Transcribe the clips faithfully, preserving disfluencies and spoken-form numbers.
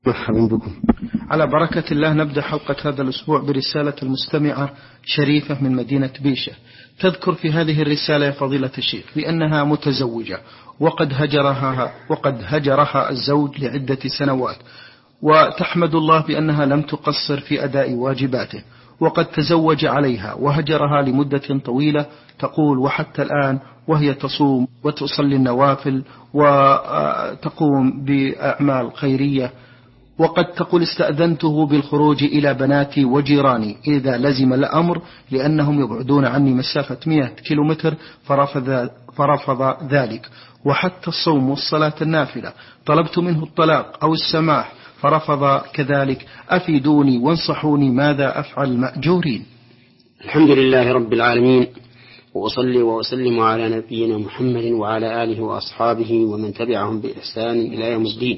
مرحبا بكم. على بركة الله نبدأ حلقة هذا الأسبوع برسالة المستمعة شريفة من مدينة بيشة، تذكر في هذه الرسالة يا فضيلة الشيخ بأنها متزوجة وقد هجرها وقد هجرها الزوج لعدة سنوات، وتحمد الله بأنها لم تقصر في أداء واجباته، وقد تزوج عليها وهجرها لمدة طويلة، تقول وحتى الآن وهي تصوم وتصلي النوافل وتقوم بأعمال خيرية، وقد تقول استأذنته بالخروج إلى بناتي وجيراني إذا لزم الأمر لأنهم يبعدون عني مسافة مئة كيلومتر، فرفض, فرفض ذلك. وحتى الصوم والصلاة النافلة طلبت منه الطلاق أو السماح فرفض كذلك. أفيدوني وانصحوني ماذا أفعل مأجورين. الحمد لله رب العالمين، وأصلي وأسلم على نبينا محمد وعلى آله وأصحابه ومن تبعهم بإحسان إلى يوم الدين.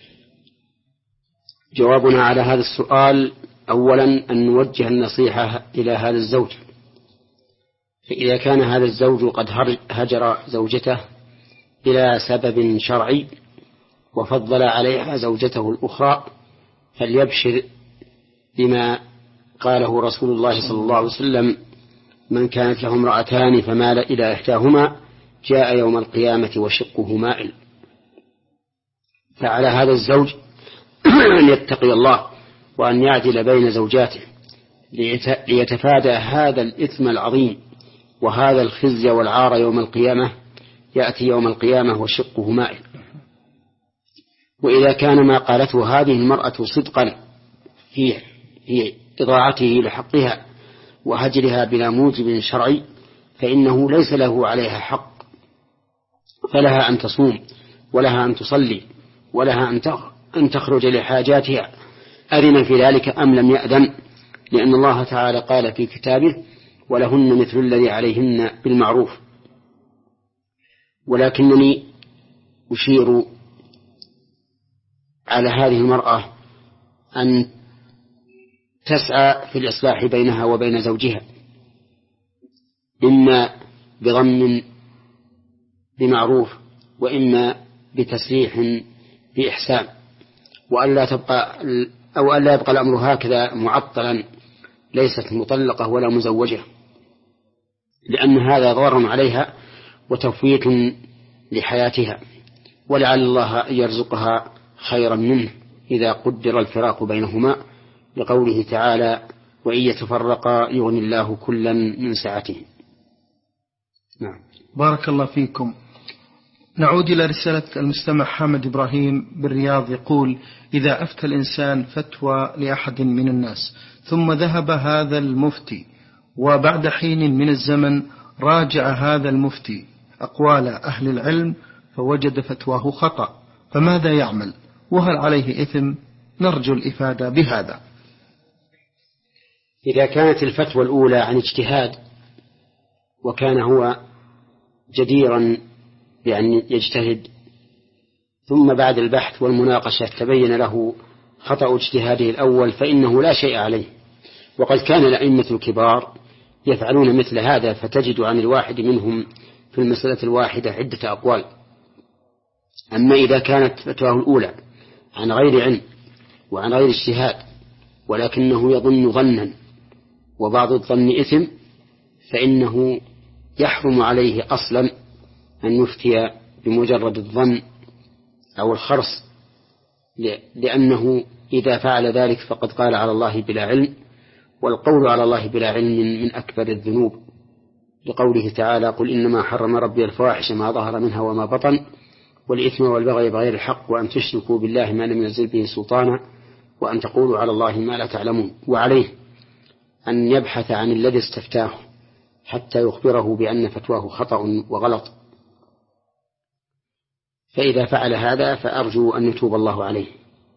جوابنا على هذا السؤال: أولا أن نوجه النصيحة إلى هذا الزوج، فإذا كان هذا الزوج قد هجر زوجته إلى سبب شرعي وفضل عليها زوجته الأخرى فليبشر بما قاله رسول الله صلى الله عليه وسلم: من كانت له امرأتان فمال إلى إحداهما جاء يوم القيامة وشقه مائل. فعلى هذا الزوج أن يتقي الله وأن يعدل بين زوجاته ليتفادى هذا الإثم العظيم وهذا الخزي والعار يوم القيامة. يأتي يوم القيامة وشقه مائل. وإذا كان ما قالته هذه المرأة صدقا في في إضاعته لحقها وهجرها بلا موجب شرعي فإنه ليس له عليها حق، فلها أن تصوم ولها أن تصلي ولها أن تخرج لحاجاتها، أذن في ذلك أم لم يأذن، لأن الله تعالى قال في كتابه: ولهن مثل الذي عليهن بالمعروف. ولكنني أشير على هذه المرأة أن تسعى في الإصلاح بينها وبين زوجها، إما بضم بمعروف وإما بتسريح بإحسان، وألا تبقى أو ألا يبقى الأمر هكذا معطلا ليست مطلقة ولا مزوجة، لأن هذا ضرر عليها وتفويت لحياتها، ولعل الله أن يرزقها خيرا منه إذا قدر الفراق بينهما، لقوله تعالى: وإن يتفرقا يغني الله كلا من سعته. نعم. بارك الله فيكم. نعود إلى رسالة المستمع حامد إبراهيم بالرياض، يقول: إذا أفتى الإنسان فتوى لأحد من الناس ثم ذهب هذا المفتي وبعد حين من الزمن راجع هذا المفتي أقوال أهل العلم فوجد فتواه خطأ، فماذا يعمل؟ وهل عليه إثم؟ نرجو الإفادة بهذا. إذا كانت الفتوى الأولى عن اجتهاد وكان هو جديرا بأن يجتهد، ثم بعد البحث والمناقشة تبين له خطأ اجتهاده الأول، فإنه لا شيء عليه. وقد كان الأئمة الكبار يفعلون مثل هذا، فتجد عن الواحد منهم في المسألة الواحدة عدة أقوال. أما إذا كانت فتواه الأولى عن غير علم وعن غير اجتهاد ولكنه يظن ظنا وبعض الظن إثم، فإنه يحرم عليه أصلا أن يفتي بمجرد الظن أو الخرص، لأنه إذا فعل ذلك فقد قال على الله بلا علم، والقول على الله بلا علم من أكبر الذنوب، لقوله تعالى: قل إنما حرم ربي الفواحش ما ظهر منها وما بطن والإثم والبغي بغير الحق وأن تشركوا بالله ما لم ينزل به سلطانا وأن تقولوا على الله ما لا تعلمون. وعليه أن يبحث عن الذي استفتاه حتى يخبره بأن فتواه خطأ وغلط، فإذا فعل هذا فأرجو أن يتوب الله عليه.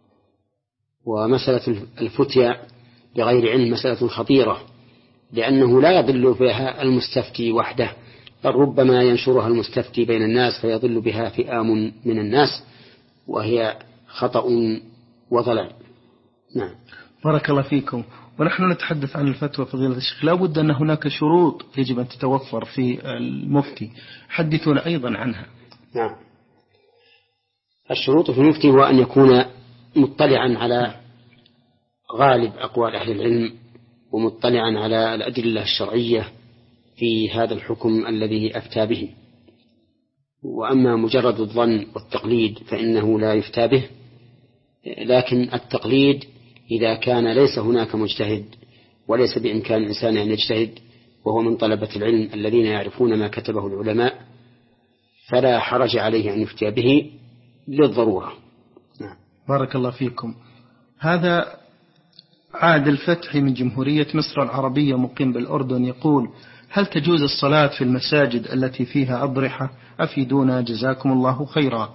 ومسألة الفتيا بغير علم مسألة خطيرة، لأنه لا يضل بها المستفتي وحده، بل ربما ينشرها المستفتي بين الناس فيضل بها فئام من الناس، وهي خطأ وضلال. نعم. بارك الله فيكم. ونحن نتحدث عن الفتوى فضيلة الشيخ، لا بد أن هناك شروط يجب أن تتوفر في المفتي، حدثونا أيضا عنها. نعم. الشروط في المفتي هو أن يكون مطلعا على غالب أقوال أهل العلم ومطلعا على الأدلة الشرعية في هذا الحكم الذي أفتى به. وأما مجرد الظن والتقليد فإنه لا يفتى به، لكن التقليد إذا كان ليس هناك مجتهد وليس بإمكان الإنسان أن يجتهد وهو من طلبة العلم الذين يعرفون ما كتبه العلماء فلا حرج عليه أن يفتي به للضرورة. نعم. بارك الله فيكم. هذا عادل فتحي من جمهورية مصر العربية مقيم بالأردن يقول: هل تجوز الصلاة في المساجد التي فيها أضرحة؟ أفيدونا جزاكم الله خيرا.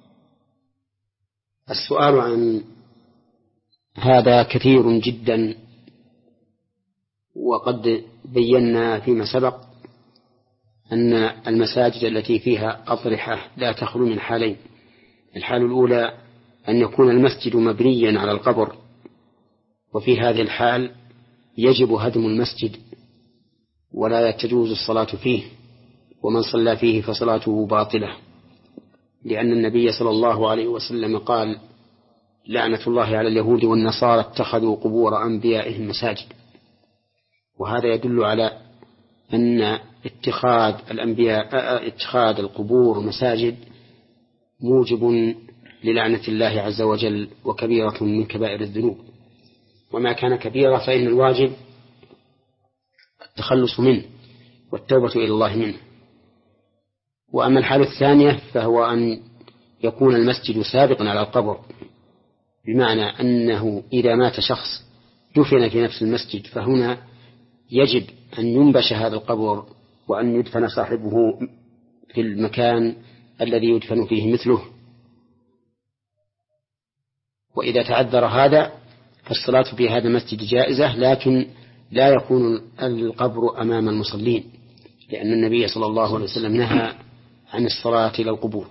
السؤال عن هذا كثير جدا، وقد بينا فيما سبق أن المساجد التي فيها أضرحة لا تخلو من حالين. الحال الأولى أن يكون المسجد مبنيا على القبر، وفي هذه الحال يجب هدم المسجد ولا تجوز الصلاة فيه، ومن صلى فيه فصلاته باطلة، لأن النبي صلى الله عليه وسلم قال: لعنة الله على اليهود والنصارى اتخذوا قبور أنبيائهم مساجد. وهذا يدل على أن اتخاذ الأنبياء اتخاذ القبور مساجد موجب للعنة الله عز وجل، وكبيرة من كبائر الذنوب، وما كان كبيرة فإن الواجب التخلص منه والتوبة إلى الله منه. وأما الحالة الثانية فهو أن يكون المسجد سابقا على القبر، بمعنى أنه إذا مات شخص دفن في نفس المسجد فهنا يجب أن ينبش هذا القبر وأن يدفن صاحبه في المكان الذي يدفن فيه مثله. وإذا تعذر هذا فالصلاة في هذا المسجد جائزة، لكن لا يكون القبر أمام المصلين، لأن النبي صلى الله عليه وسلم نهى عن الصلاة إلى القبور.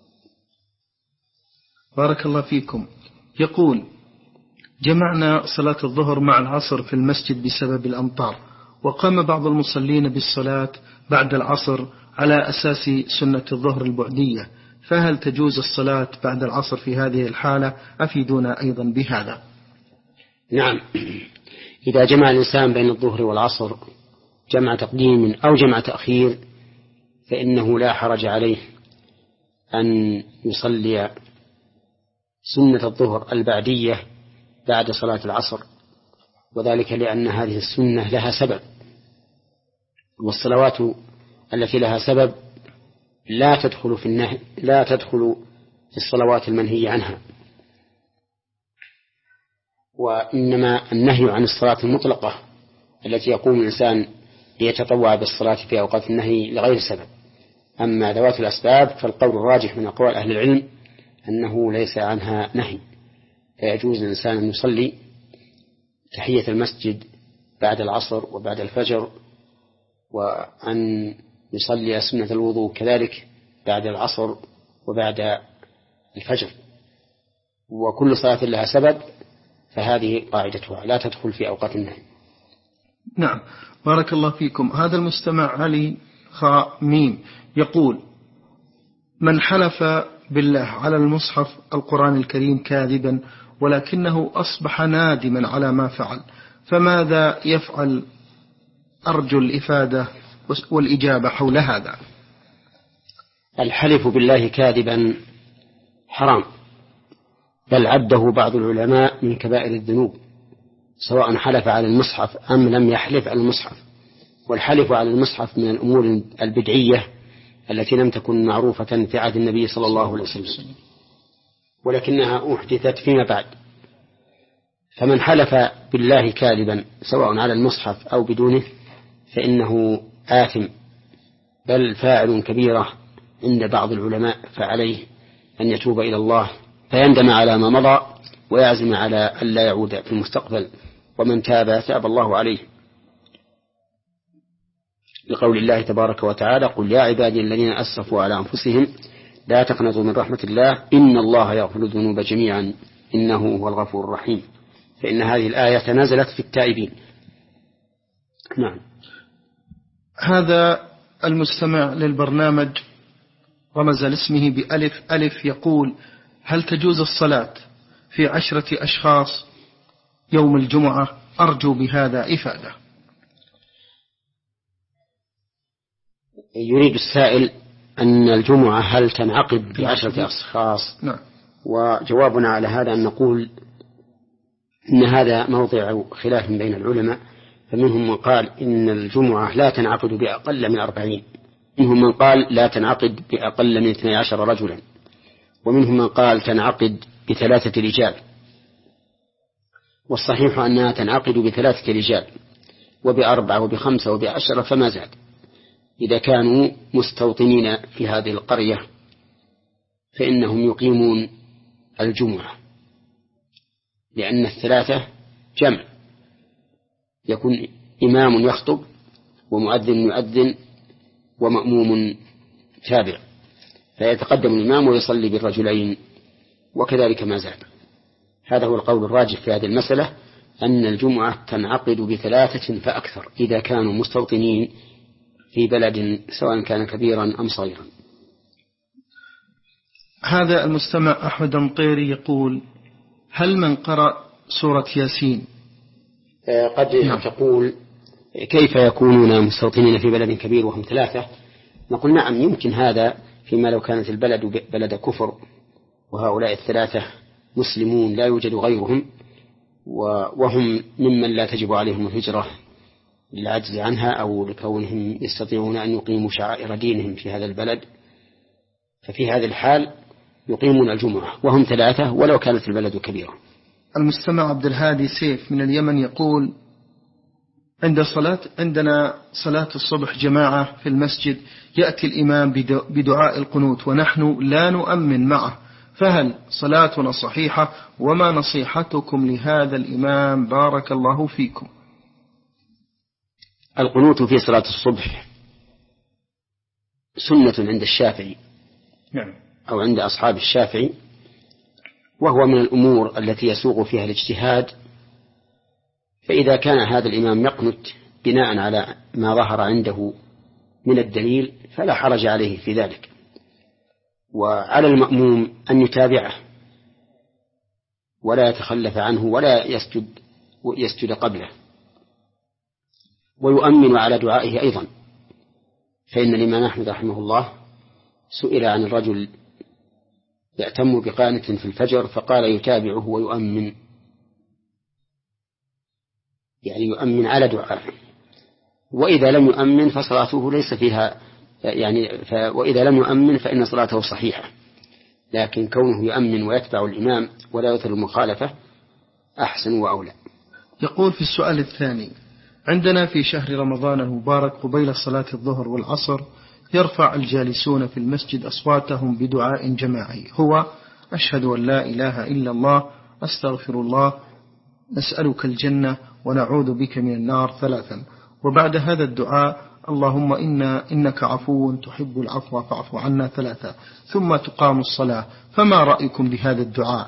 بارك الله فيكم. يقول: جمعنا صلاة الظهر مع العصر في المسجد بسبب الأمطار، وقام بعض المصلين بالصلاة بعد العصر على أساس سنة الظهر البعدية، فهل تجوز الصلاة بعد العصر في هذه الحالة؟ أفيدونا أيضا بهذا. نعم، إذا جمع الإنسان بين الظهر والعصر جمع تقديم أو جمع تأخير فإنه لا حرج عليه أن يصلي سنة الظهر البعدية بعد صلاة العصر، وذلك لأن هذه السنة لها سبب، والصلوات التي لها سبب لا تدخل في النهي لا تدخل في الصلوات المنهية عنها، وإنما النهي عن الصلاة المطلقة التي يقوم الإنسان ليتطوع بالصلاة في أوقات النهي لغير سبب. أما ذوات الأسباب فالقول الراجح من أقوال أهل العلم أنه ليس عنها نهي، فيجوز الإنسان أن يصلي تحية المسجد بعد العصر وبعد الفجر، وأن يصلي سنة الوضوء كذلك بعد العصر وبعد الفجر، وكل صلاة لها سبب فهذه قاعدتها لا تدخل في أوقات النهي. نعم، بارك الله فيكم. هذا المستمع علي خاء ميم يقول: من حلف بالله على المصحف القرآن الكريم كاذبا ولكنه أصبح نادما على ما فعل، فماذا يفعل؟ أرجو الإفادة والإجابة حول هذا. الحلف بالله كاذبا حرام، بل عده بعض العلماء من كبائر الذنوب، سواء حلف على المصحف أم لم يحلف على المصحف. والحلف على المصحف من الأمور البدعية التي لم تكن معروفة في عهد النبي صلى الله عليه وسلم، ولكنها أحدثت فيما بعد. فمن حلف بالله كاذبا سواء على المصحف أو بدونه فإنه آثم، بل فاعل كبيرة عند بعض العلماء، فعليه أن يتوب إلى الله فيندم على ما مضى ويعزم على أن لا يعود في المستقبل، ومن تاب تاب الله عليه، لقول الله تبارك وتعالى: قل يا عبادي الذين أسرفوا على أنفسهم لا تقنطوا من رحمة الله إن الله يغفر الذنوب جميعا إنه هو الغفور الرحيم. فإن هذه الآية نزلت في التائبين. نعم. هذا المستمع للبرنامج رمز لاسمه بألف ألف يقول: هل تجوز الصلاة في عشرة أشخاص يوم الجمعة؟ أرجو بهذا إفادة. يريد السائل أن الجمعة هل تنعقد بعشرة أشخاص؟ نعم. وجوابنا على هذا أن نقول إن هذا موضع خلاف بين العلماء، فمنهم من قال إن الجمعة لا تنعقد بأقل من أربعين، منهم من قال لا تنعقد بأقل من اثني عشر رجلا، ومنهم من قال تنعقد بثلاثة رجال، والصحيح أنها تنعقد بثلاثة رجال وبأربعة وبخمسة وبعشرة فما زاد، إذا كانوا مستوطنين في هذه القرية فإنهم يقيمون الجمعة، لأن الثلاثة جمع، يكون إمام يخطب ومؤذن يؤذن ومأموم تابع، فيتقدم الإمام ويصلي بالرجلين وكذلك ما زاد. هذا هو القول الراجح في هذه المسألة، أن الجمعة تنعقد بثلاثة فأكثر إذا كانوا مستوطنين في بلد سواء كان كبيرا أم صغيرا. هذا المستمع أحمد مطيري يقول: هل من قرأ سورة ياسين قد نعم. تقول كيف يكونون مستوطنين في بلد كبير وهم ثلاثة؟ نقول نعم، يمكن هذا فيما لو كانت البلد بلد كفر وهؤلاء الثلاثة مسلمون لا يوجد غيرهم، وهم ممن لا تجب عليهم الهجرة للعجز عنها أو لكونهم يستطيعون أن يقيموا شعائر دينهم في هذا البلد، ففي هذه الحال يقيمون الجمعة وهم ثلاثة ولو كانت البلد كبيرة. المستمع عبد الهادي سيف من اليمن يقول: عند صلاة عندنا صلاة الصبح جماعة في المسجد، يأتي الإمام بدعاء القنوت ونحن لا نؤمن معه، فهل صلاتنا صحيحة؟ وما نصيحتكم لهذا الإمام بارك الله فيكم؟ القنوت في صلاة الصبح سنة عند الشافعي نعم. أو عند أصحاب الشافعي، وهو من الأمور التي يسوغ فيها الاجتهاد، فإذا كان هذا الإمام يقنت بناء على ما ظهر عنده من الدليل فلا حرج عليه في ذلك، وعلى المأموم أن يتابعه ولا يتخلف عنه ولا يسجد يسجد قبله، ويؤمن على دعائه أيضا، فإن الإمام أحمد رحمه الله سئل عن الرجل يأتم بقانت في الفجر فقال يتابعه ويؤمن، يعني يؤمن على دعائه، وإذا لم يؤمن فصلاته ليس فيها يعني ف... وإذا لم يؤمن فإن صلاته صحيحة، لكن كونه يؤمن ويتبع الإمام ولا يثر المخالفة أحسن وأولى. يقول في السؤال الثاني: عندنا في شهر رمضان المبارك قبيل صلاة الظهر والعصر يرفع الجالسون في المسجد أصواتهم بدعاء جماعي، هو: أشهد أن لا إله إلا الله، أستغفر الله، نسألك الجنة ونعوذ بك من النار ثلاثا، وبعد هذا الدعاء: اللهم إنا إنك عفو تحب العفو فاعف عنا ثلاثا، ثم تقام الصلاة. فما رأيكم بهذا الدعاء؟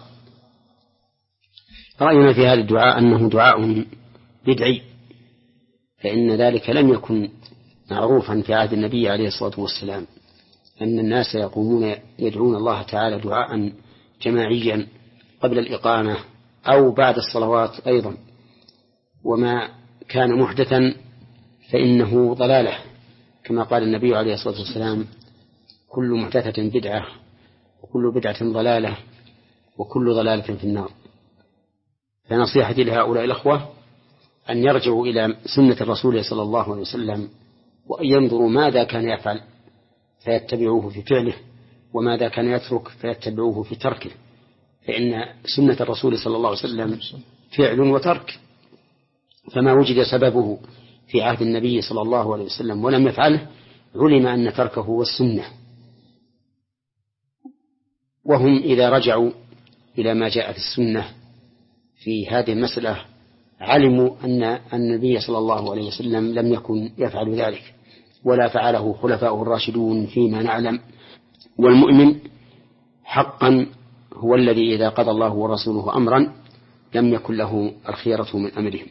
رأينا في هذا الدعاء أنه دعاء بدعي، فإن ذلك لم يكن معروفا في عهد النبي عليه الصلاة والسلام، أن الناس يقومون يدعون الله تعالى دعاء جماعيا قبل الإقامة أو بعد الصلوات أيضا، وما كان محدثا فإنه ضلالة، كما قال النبي عليه الصلاة والسلام: كل محدثة بدعة وكل بدعة ضلالة وكل ضلالة في النار. فنصيحتي لهؤلاء الأخوة أن يرجعوا إلى سنة الرسول صلى الله عليه وسلم وأن ينظروا ماذا كان يفعل فيتبعوه في فعله، وماذا كان يترك فيتبعوه في تركه، فإن سنة الرسول صلى الله عليه وسلم فعل وترك، فما وجد سببه في عهد النبي صلى الله عليه وسلم ولم يفعله علم أن تركه هو السنة. وهم إذا رجعوا إلى ما جاء في السنة في هذه المسألة علموا أن النبي صلى الله عليه وسلم لم يكن يفعل ذلك ولا فعله خلفاؤه الراشدون فيما نعلم. والمؤمن حقا هو الذي إذا قضى الله ورسوله أمرا لم يكن له الخيرة من أمرهم.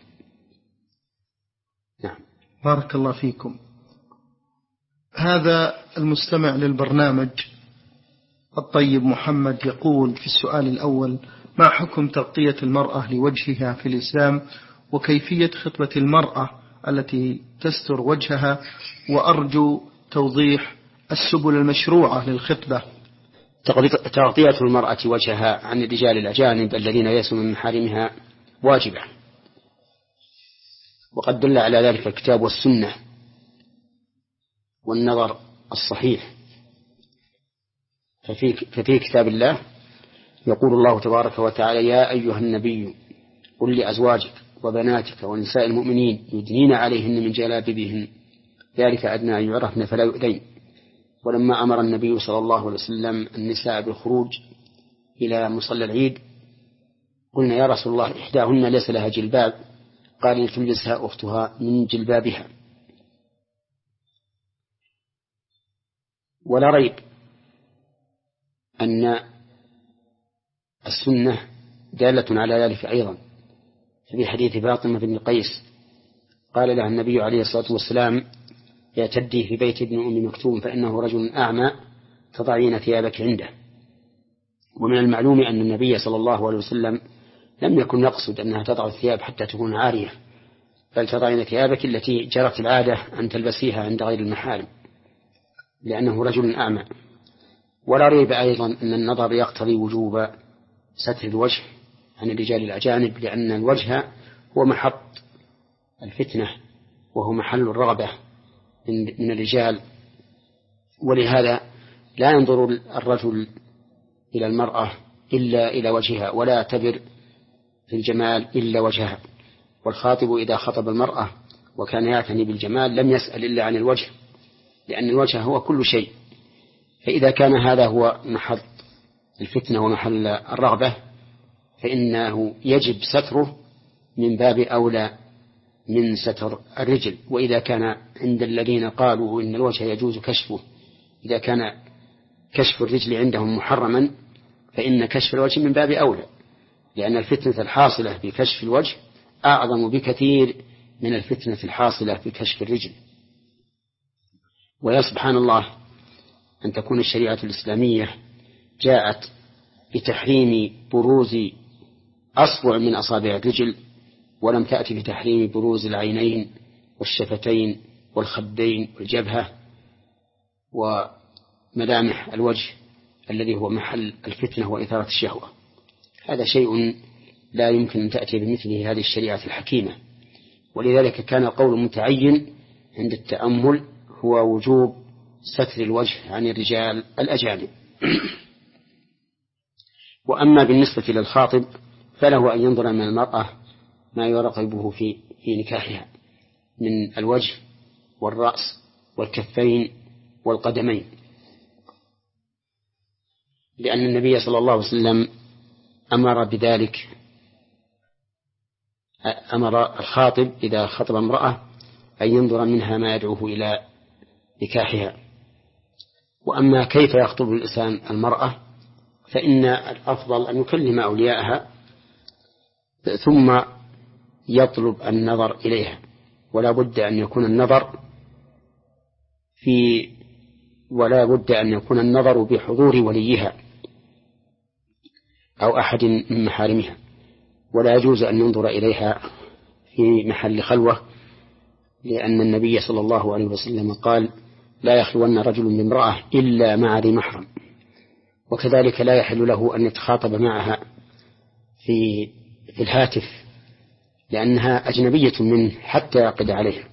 نعم. بارك الله فيكم. هذا المستمع للبرنامج الطيب محمد يقول في السؤال الأول: ما حكم تغطية المرأة لوجهها في الإسلام، وكيفية خطبة المرأة التي تستر وجهها، وأرجو توضيح السبل المشروعة للخطبة. تغطية المرأة وجهها عن الرجال الأجانب الذين ليسوا من محارمها واجبة، وقد دل على ذلك الكتاب والسنة والنظر الصحيح. ففي, ففي كتاب الله يقول الله تبارك وتعالى: يا أيها النبي قل لأزواجك وبناتك ونساء المؤمنين يدنين عليهن من جلابيبهن ذلك أدنى أن يعرفن فلا يؤذين. ولما أمر النبي صلى الله عليه وسلم النساء بالخروج إلى مصلى العيد قلنا: يا رسول الله إحداهن ليس لها جلباب، قال: لتلبسها أختها من جلبابها. ولا ريب أن السنة دالة على ذلك أيضا. في حديث فاطمة بن قيس قال لها النبي عليه الصلاة والسلام: اعتدي في بيت ابن أم مكتوم فإنه رجل أعمى تضعين ثيابك عنده. ومن المعلوم أن النبي صلى الله عليه وسلم لم يكن يقصد أنها تضع الثياب حتى تكون عارية، بل تضعين ثيابك التي جرت العادة أن تلبسيها عند غير المحارم، لأنه رجل أعمى. ولا ريب أيضا أن النظر يقتضي وجوب ستر الوجه عن الرجال الأجانب، لأن الوجه هو محط الفتنة وهو محل الرغبة من الرجال، ولهذا لا ينظر الرجل إلى المرأة إلا إلى وجهها، ولا يعتبر في الجمال إلا وجهها. والخاطب إذا خطب المرأة وكان يعتني بالجمال لم يسأل إلا عن الوجه، لأن الوجه هو كل شيء. فإذا كان هذا هو محط الفتنة ومحل الرغبة فإنه يجب ستره من باب أولى من ستر الرجل. وإذا كان عند الذين قالوا إن الوجه يجوز كشفه، إذا كان كشف الرجل عندهم محرما فإن كشف الوجه من باب أولى، لأن الفتنة الحاصلة بكشف الوجه أعظم بكثير من الفتنة الحاصلة بكشف الرجل. ويا سبحان الله أن تكون الشريعة الإسلامية جاءت بتحريم بروز أصبع من أصابع الرجل، ولم تأتي بتحريم بروز العينين والشفتين والخدين والجبهة وملامح الوجه الذي هو محل الفتنة وإثارة الشهوة. هذا شيء لا يمكن أن تأتي بمثله هذه الشريعة الحكيمة. ولذلك كان القول المتعين عند التأمل هو وجوب ستر الوجه عن الرجال الأجانب. وأما بالنسبة للخاطب فله أن ينظر من المرأة ما يرغبه في في نكاحها من الوجه والرأس والكفين والقدمين، لأن النبي صلى الله عليه وسلم أمر بذلك، أمر الخاطب إذا خطب امرأة أن ينظر منها ما يدعوه إلى نكاحها. وأما كيف يخطب الإنسان المرأة فإن الأفضل أن يكلم أولياءها ثم يطلب النظر إليها، ولا بد أن يكون النظر في ولا بد أن يكون النظر بحضور وليها أو أحد من محارمها، ولا يجوز أن ينظر إليها في محل خلوة، لأن النبي صلى الله عليه وسلم قال: لا يخلون رجل بامرأة إلا مع ذي محرم. وكذلك لا يحل له أن يتخاطب معها في في الهاتف، لأنها أجنبية منه حتى يعقد عليها،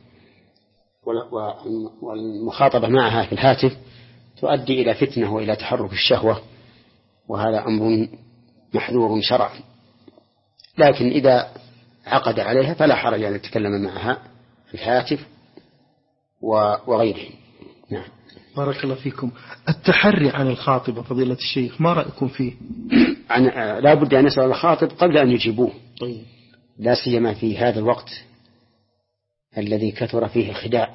والمخاطبة معها في الهاتف تؤدي إلى فتنة وإلى تحرك الشهوة، وهذا أمر محذور شرعا. لكن إذا عقد عليها فلا حرج أن يتكلم معها في الهاتف وغيره. نعم. بارك الله فيكم. التحري عن الخاطبة فضيلة الشيخ ما رأيكم فيه؟ عن لا بد أن يسأل الخاطب قبل أن يجيبوه. طيب. لا سيما في هذا الوقت الذي كثر فيه الخداع،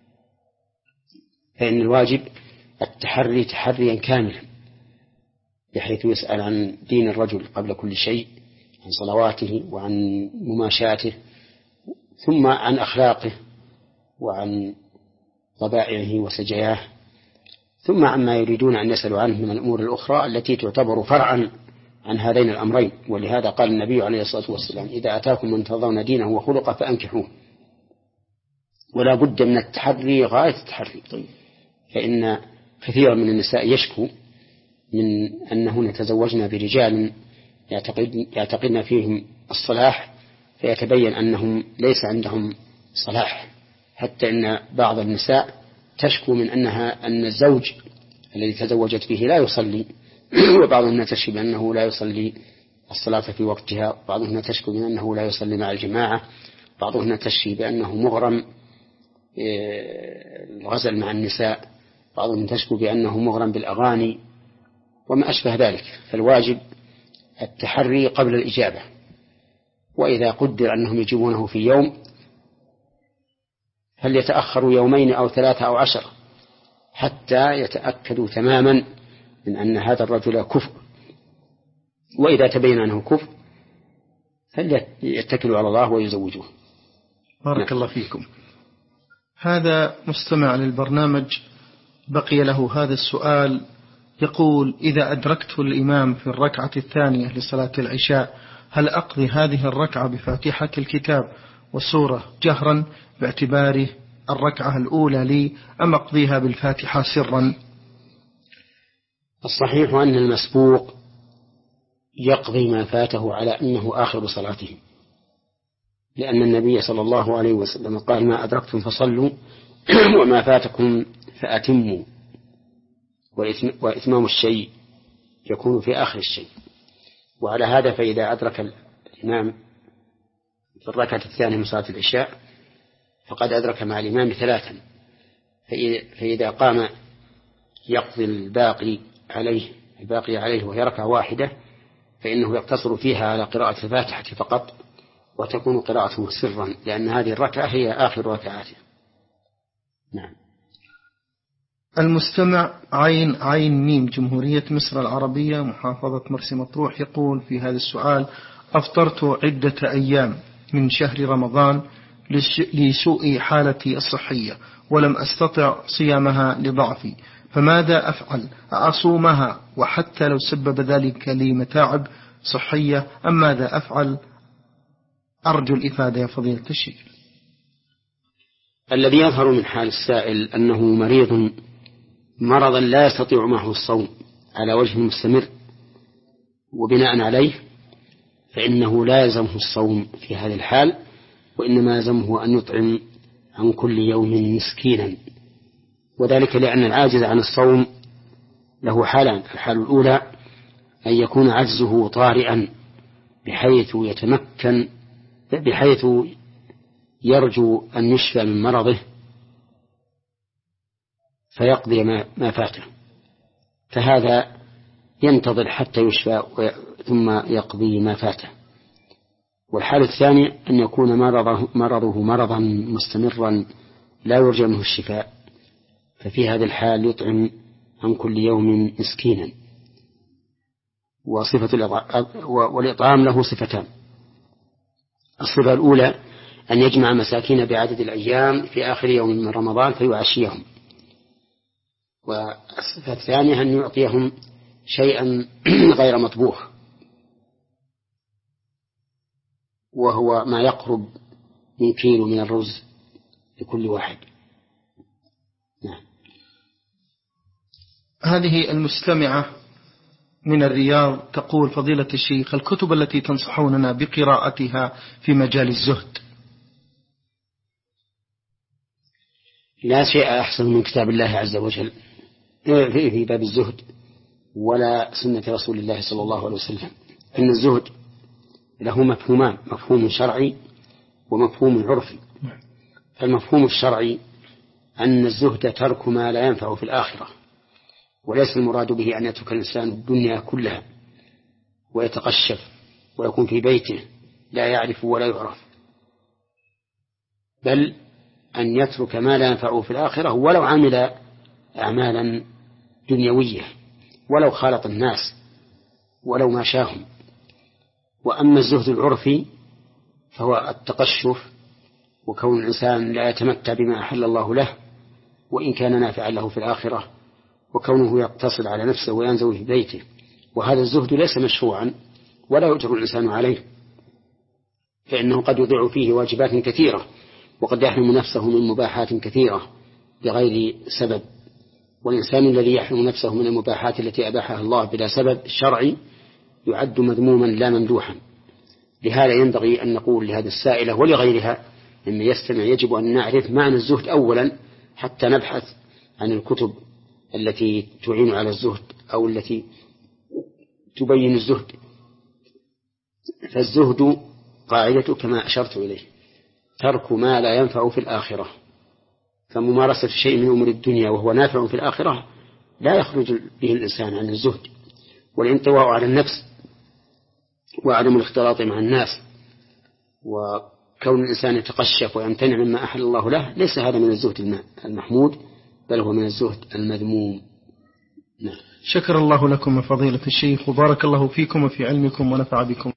فإن الواجب التحري تحريا كاملا، بحيث يسأل عن دين الرجل قبل كل شيء، عن صلواته وعن مماشاته، ثم عن أخلاقه وعن طبائعه وسجاياه، ثم عما يريدون أن يسألوا عنه من الأمور الأخرى التي تعتبر فرعا عن هذين الأمرين. ولهذا قال النبي عليه الصلاة والسلام إذا أتاكم من ترضون دينه وخلقه فأنكحوه. ولا بد من التحري غاية التحري. فإن كثيرا من النساء يشكو من أنهن تزوجن برجال يعتقدن فيهم الصلاح، فيتبين أنهم ليس عندهم صلاح، حتى إن بعض النساء تشكو من أنها أن الزوج الذي تزوجت به لا يصلي، وبعضهن تشكو بأنه لا يصلي الصلاة في وقتها، بعضهن تشكو من أنه لا يصلي مع الجماعة، بعضهن تشكي بأنه مغرم الغزل مع النساء، بعضهم تشكو بأنه مغرم بالأغاني وما أشبه ذلك. فالواجب التحري قبل الإجابة، وإذا قدر أنهم يجيبونه في يوم هل يتأخروا يومين أو ثلاثة أو عشر حتى يتأكدوا تماما من أن هذا الرجل كفء. وإذا تبين أنه كفء فليتكلوا على الله ويزوجوه. بارك الله فيكم. هذا مستمع للبرنامج بقي له هذا السؤال، يقول: إذا أدركت الإمام في الركعة الثانية لصلاة العشاء هل أقضي هذه الركعة بفاتحة الكتاب وسورة جهرا باعتباره الركعة الأولى لي، أم أقضيها بالفاتحة سرا؟ الصحيح أن المسبوق يقضي ما فاته على أنه آخر صلاته، لأن النبي صلى الله عليه وسلم قال: ما أدركتم فصلوا وما فاتكم فأتموا. وإتمام الشيء يكون في آخر الشيء. وعلى هذا فإذا أدرك الإمام في الركعة الثانية من صلاة العشاء فقد أدرك مع الإمام ثلاثا، فإذا قام يقضي الباقي عليه الباقي عليه وهي ركعة واحدة فإنه يقتصر فيها على قراءة الفاتحة فقط، وتكون قراءته سرا، لأن هذه الركعة هي آخر ركعاته. نعم. المستمع عين عين ميم جمهورية مصر العربية محافظة مرسى مطروح يقول في هذا السؤال: أفطرت عدة أيام من شهر رمضان لسوء حالتي الصحية ولم أستطع صيامها لضعفي، فماذا أفعل؟ أصومها وحتى لو سبب ذلك لي متاعب صحية، أم ماذا أفعل؟ أرجو الإفادة يا فضيلة الشيخ. الذي يظهر من حال السائل أنه مريض مرضا لا يستطيع معه الصوم على وجه مستمر، وبناء عليه فإنه لا يلزمه الصوم في هذه الحال، وإنما يلزمه أن يطعم عن كل يوم مسكينا، وذلك لأن العاجز عن الصوم له حالان: الحال الأولى أن يكون عجزه طارئا بحيث يتمكن بحيث يرجو أن يشفى من مرضه فيقضي ما فاته، فهذا ينتظر حتى يشفى ثم يقضي ما فاته. والحال الثاني أن يكون مرضه, مرضه مرضا مستمرا لا يرجى منه الشفاء، ففي هذا الحال يطعم عن كل يوم مسكينا. وصفة والإطعام له صفتان: الصفة الأولى أن يجمع مساكين بعدد الأيام في آخر يوم من رمضان فيعشيهم، والصفة الثانية أن يعطيهم شيئا غير مطبوخ، وهو ما يقرب من كيلو من الرز لكل واحد. نعم. هذه المستمعة من الرياض تقول: فضيلة الشيخ، الكتب التي تنصحوننا بقراءتها في مجال الزهد؟ لا شيء أحسن من كتاب الله عز وجل في باب الزهد ولا سنة رسول الله صلى الله عليه وسلم. إن الزهد له مفهومان: مفهوم شرعي ومفهوم عرفي. فالمفهوم الشرعي أن الزهد ترك ما لا ينفع في الآخرة، وليس المراد به أن يترك الإنسان الدنيا كلها ويتقشف ويكون في بيته لا يعرف ولا يعرف، بل أن يترك ما لا ينفعه في الآخرة ولو عمل أعمالا دنيوية، ولو خالط الناس، ولو ما شاهم. وأما الزهد العرفي فهو التقشف وكون الإنسان لا يتمتع بما أحل الله له وإن كان نافعا له في الآخرة، وكونه يقتصد على نفسه وينزوي في بيته وهذا الزهد ليس مشروعا ولا يؤجر الإنسان عليه، فإنه قد يضيع فيه واجبات كثيرة، وقد يحرم نفسه من مباحات كثيرة بغير سبب. والإنسان الذي يحرم نفسه من المباحات التي أباحها الله بلا سبب شرعي يعد مذموما لا ممدوحا. لهذا ينبغي أن نقول لهذه السائلة ولغيرها إن يستمع يجب أن نعرف معنى الزهد أولا حتى نبحث عن الكتب التي تعين على الزهد أو التي تبين الزهد. فالزهد قاعدة كما أشرت إليه ترك ما لا ينفع في الآخرة، فممارسة شيء من أمور الدنيا وهو نافع في الآخرة لا يخرج به الإنسان عن الزهد. والانطواء على النفس وعدم الاختلاط مع الناس وكون الإنسان يتقشف ويمتنع مما أحل الله له ليس هذا من الزهد المحمود، بل هو من الزهد المذموم. نعم. شكر الله لكم فضيلة الشيخ وبارك الله فيكم وفي علمكم ونفع بكم.